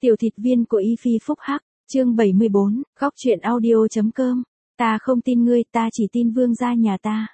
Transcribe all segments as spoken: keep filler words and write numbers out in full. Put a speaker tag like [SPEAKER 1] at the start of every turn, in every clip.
[SPEAKER 1] Tiểu thịt viên của Y Phi Phúc Hắc, chương bảy mươi bốn, góc truyện audio.com. Ta không tin ngươi, ta chỉ tin vương gia nhà ta.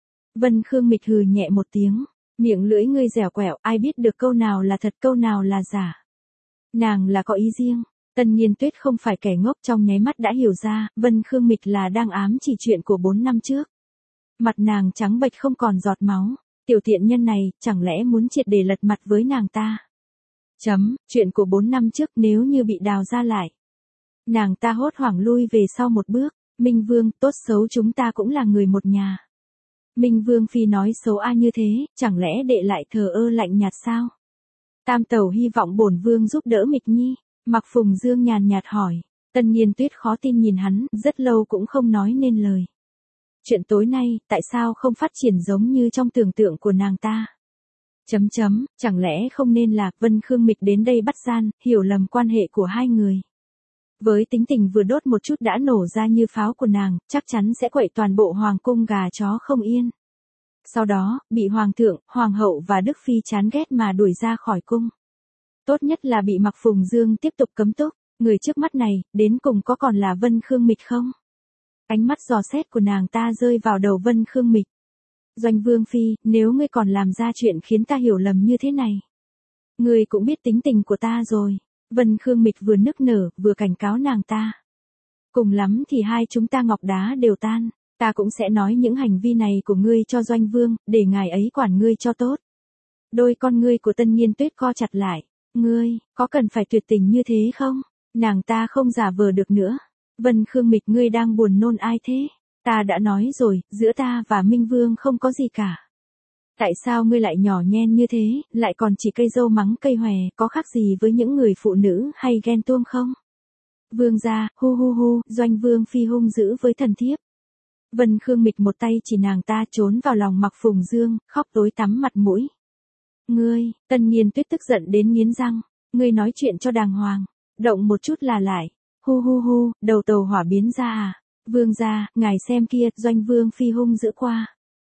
[SPEAKER 1] Vân Khương Mịch hừ nhẹ một tiếng, miệng lưỡi ngươi dẻo quẹo, ai biết được câu nào là thật câu nào là giả. Nàng là có ý riêng. Tân Nhiên Tuyết không phải kẻ ngốc, trong nháy mắt đã hiểu ra, Vân Khương Mịch là đang ám chỉ chuyện của bốn năm trước. Mặt nàng trắng bệch không còn giọt máu, tiểu tiện nhân này, chẳng lẽ muốn triệt để lật mặt với nàng ta. Chấm, chuyện của bốn năm trước nếu như bị đào ra lại. Nàng ta hốt hoảng lui về sau một bước, Minh Vương, tốt xấu chúng ta cũng là người một nhà. Minh Vương phi nói xấu ai như thế, chẳng lẽ đệ lại thờ ơ lạnh nhạt sao? Tam tẩu hy vọng bổn vương giúp đỡ Mịch Nhi. Mặc Phùng Dương nhàn nhạt hỏi. Tân Nhiên Tuyết khó tin nhìn hắn, rất lâu cũng không nói nên lời. Chuyện tối nay, tại sao không phát triển giống như trong tưởng tượng của nàng ta? Chấm chấm, chẳng lẽ không nên là Vân Khương Mịch đến đây bắt gian, hiểu lầm quan hệ của hai người. Với tính tình vừa đốt một chút đã nổ ra như pháo của nàng, chắc chắn sẽ quậy toàn bộ hoàng cung gà chó không yên. Sau đó, bị hoàng thượng, hoàng hậu và Đức Phi chán ghét mà đuổi ra khỏi cung. Tốt nhất là bị Mặc Phùng Dương tiếp tục cấm túc, người trước mắt này, đến cùng có còn là Vân Khương Mịch không? Ánh mắt dò xét của nàng ta rơi vào đầu Vân Khương Mịch. Doanh Vương phi, nếu ngươi còn làm ra chuyện khiến ta hiểu lầm như thế này. Ngươi cũng biết tính tình của ta rồi. Vân Khương Mịch vừa nức nở, vừa cảnh cáo nàng ta. Cùng lắm thì hai chúng ta ngọc đá đều tan, ta cũng sẽ nói những hành vi này của ngươi cho Doanh Vương, để ngài ấy quản ngươi cho tốt. Đôi con ngươi của Tân Nhiên Tuyết co chặt lại. Ngươi, có cần phải tuyệt tình như thế không? Nàng ta không giả vờ được nữa. Vân Khương Mịch, ngươi đang buồn nôn ai thế? Ta đã nói rồi, giữa ta và Minh Vương không có gì cả. Tại sao ngươi lại nhỏ nhen như thế, lại còn chỉ cây dâu mắng cây hòe, có khác gì với những người phụ nữ hay ghen tuông không? Vương gia, hu hu hu, Doanh Vương phi hung dữ với thần thiếp. Vân Khương Mịch một tay chỉ nàng ta trốn vào lòng Mặc Phùng Dương, khóc tối tắm mặt mũi. Ngươi, Tân Nhiên Tuyết tức giận đến nghiến răng, ngươi nói chuyện cho đàng hoàng, động một chút là lại, hu hu hu, đầu tàu hỏa biến ra à, vương gia, ngài xem kia, Doanh Vương phi hung dữ qua.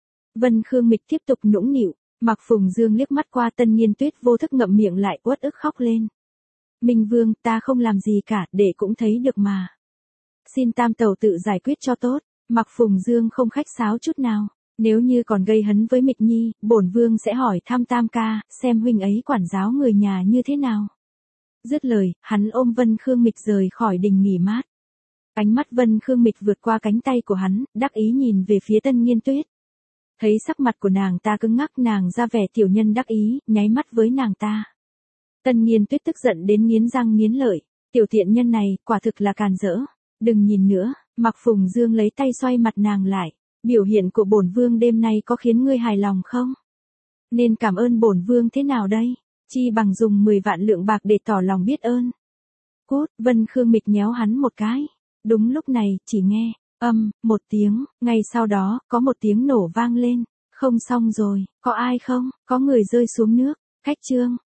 [SPEAKER 1] Vân Khương Mịch tiếp tục nũng nịu, Mặc Phùng Dương liếc mắt qua Tân Nhiên Tuyết vô thức ngậm miệng lại uất ức khóc lên. Minh Vương, ta không làm gì cả, để cũng thấy được mà. Xin tam tẩu tự giải quyết cho tốt, Mặc Phùng Dương không khách sáo chút nào. Nếu như còn gây hấn với Mịch Nhi, bổn vương sẽ hỏi thăm tam ca, xem huynh ấy quản giáo người nhà như thế nào. Dứt lời, hắn ôm Vân Khương Mịch rời khỏi đình nghỉ mát. Ánh mắt Vân Khương Mịch vượt qua cánh tay của hắn, đắc ý nhìn về phía Tân Nhiên Tuyết. Thấy sắc mặt của nàng ta cứng ngắc, nàng ra vẻ tiểu nhân đắc ý, nháy mắt với nàng ta. Tân Nhiên Tuyết tức giận đến nghiến răng nghiến lợi, tiểu tiện nhân này, quả thực là càn rỡ. Đừng nhìn nữa, Mặc Phùng Dương lấy tay xoay mặt nàng lại. Biểu hiện của bổn vương đêm nay có khiến ngươi hài lòng không? Nên cảm ơn bổn vương thế nào đây? Chi bằng dùng mười vạn lượng bạc để tỏ lòng biết ơn. Cút, Vân Khương Mịch nhéo hắn một cái. Đúng lúc này, chỉ nghe, âm, một tiếng, ngay sau đó, có một tiếng nổ vang lên. Không xong rồi, có ai không? Có người rơi xuống nước. Khách trương,